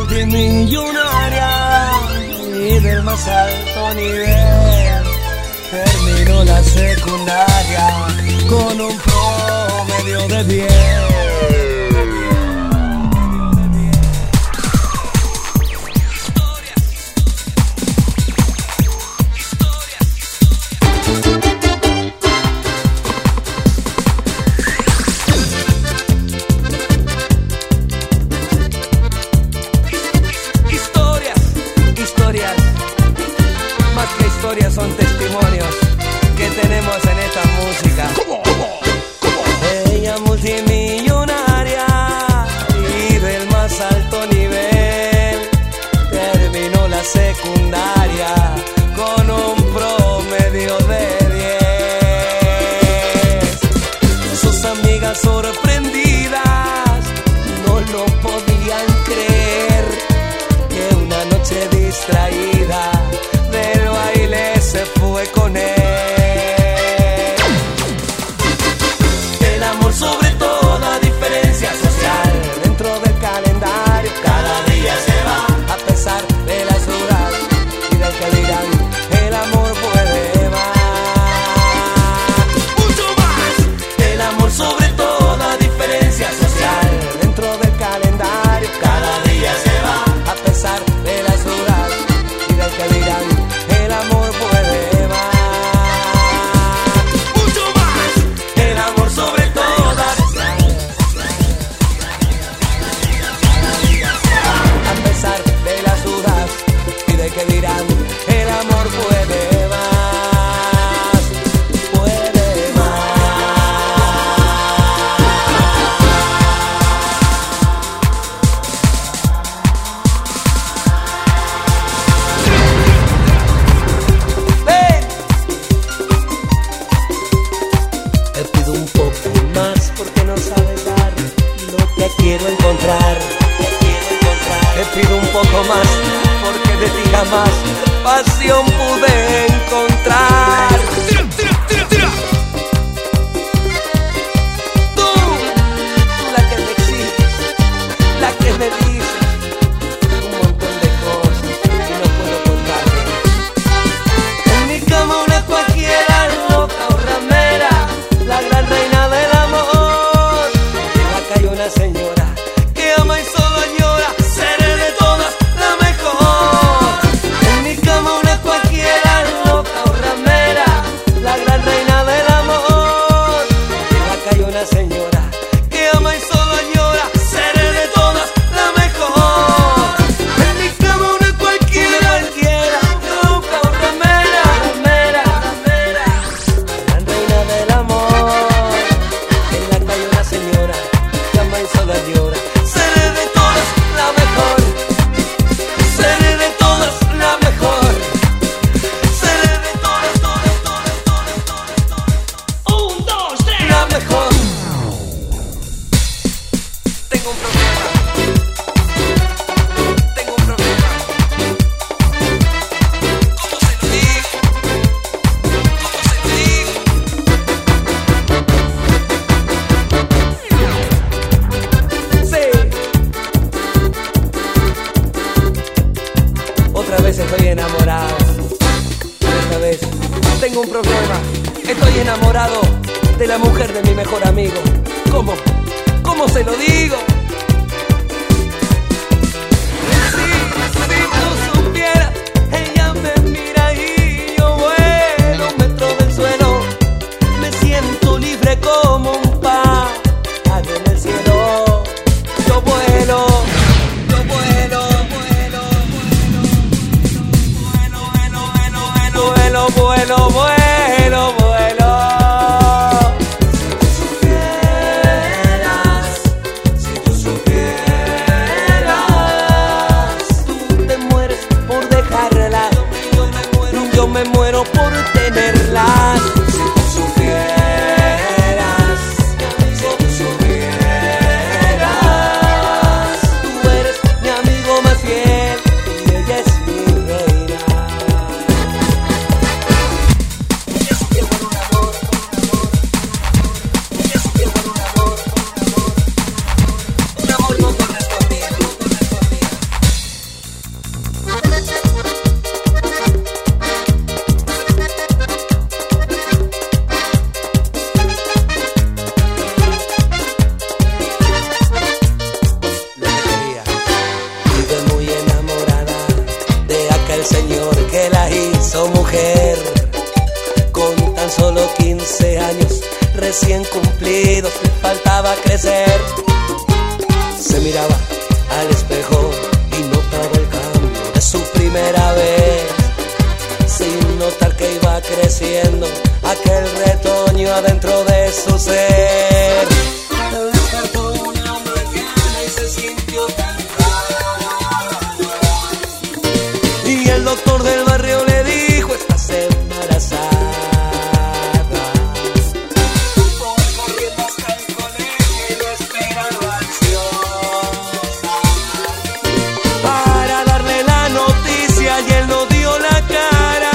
multimillonaria y del más alto nivel. Terminó la secundaria con un promedio de 10. Son testimonios que tenemos en esta música. Ella multimillonaria y del más alto nivel, terminó la secundaria con un promedio de 10. Sus amigas sorprendidas no lo podían creer, que una noche distraída del baile se fue con él. El amor sobre toda diferencia social, dentro del calendario cada día se va. A pesar de las dudas y del que dirán, el amor puede más. Mucho más. El amor sobre toda diferencia social, dentro del calendario cada día se va. A pesar de las dudas y del que dirán, el amor puede más, mucho más. El amor sobre todas, a pesar de las dudas y de que dirán, el amor puede más, puede más. Quiero encontrar, te pido un poco más, porque de ti jamás pasión pude encontrar. Tira, tira, tira, tira. Tú, la que me exiges, la que me dices un montón de cosas que no puedo contarte. En mi cama una cualquiera, loca o ramera, la gran reina del amor. En la calle una señora que ama y solo añora, seré de todas la mejor. En mi cama una cualquiera, loca o ramera, la gran reina del amor. En la calle una señora que ama y solo añora, seré de todas la mejor. En mi cama una cualquiera, loca o ramera, la gran reina del amor. En la calle una señora que ama y solo llora, seré de todas la mejor, seré de todas la mejor, seré de todas, todas, todas, todas, todas, todas. 1, 2, 3, la mejor. Tengo un problema, tengo un problema. ¿Cómo se lo digo? ¿Cómo se lo digo? Sí. Otra vez estoy enamorado. Otra vez tengo un problema. Estoy enamorado de la mujer de mi mejor amigo. ¿Cómo? ¿Cómo se lo digo? Si tú supieras, ella me mira y yo vuelo un metro del suelo. Me siento libre como un pájaro en el cielo. Yo vuelo, yo vuelo, vuelo, vuelo, vuelo, vuelo, vuelo, vuelo, vuelo. Si tú quiso mujer con tan solo 15 años recién cumplidos, le faltaba crecer. Se miraba al espejo y notaba el cambio de su primera vez, sin notar que iba creciendo aquel retoño adentro de su ser. Despertó una mañana y se sintió tan raro, y el doctor del barrio le dijo: estás embarazada. Voy corriendo hasta el colegio y lo esperaba ansiosa para darle la noticia, y él no dio la cara.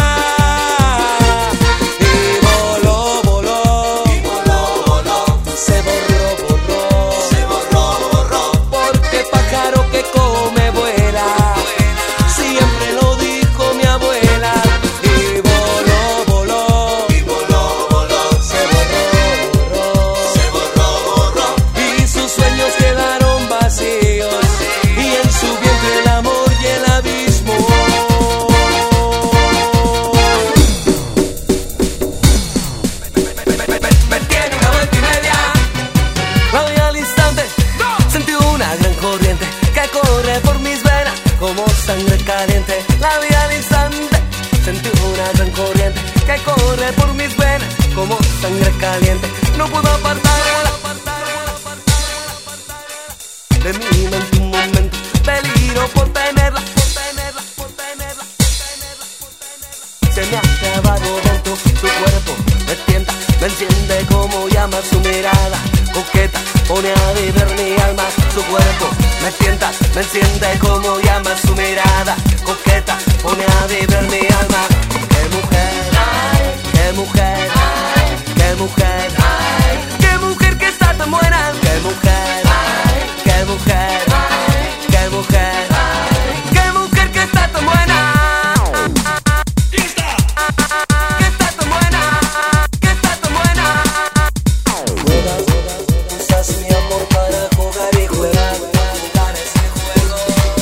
Y voló, voló, y voló, voló. Se borró, borró, se borró, borró. Porque pájaro que come vuela, siempre lo dijo mi abuela. Y voló, voló, y voló, voló. Se borró, borró, se borró, borró. Y sus sueños quedaron vacíos, y en su vientre el amor y el abismo. Me tiene una vuelta y media. La vi al instante, sentí una gran corriente que corre por mis venas como sangre caliente. La vi al instante, sentí una gran corriente que corre por mis venas como sangre caliente. No puedo apartarla de mi mente un momento, peligro por tenerla, por tenerla, por tenerla, por tenerla, por tenerla. Se me ha clavado dentro su cuerpo, me tienta, me enciende como llama su mirada coqueta, pone a vibrar mi alma. Su cuerpo me tienta, me enciende como llama su mirada coqueta, pone a vibrar mi alma. Qué mujer, qué mujer, qué mujer, qué mujer que está tan buena. Qué mujer, qué mujer, qué mujer, qué mujer que está tan buena. Que está tan buena, que está tan buena. Usas mi amor para jugar y jugar ese juego.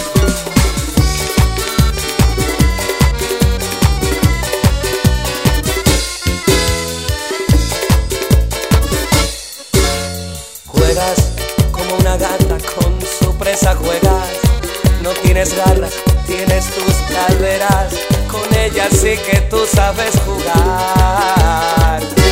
Juegas como una gata con su presa, juegas. No tienes garras, tienes tus calderas. Con ella sí que tú sabes jugar.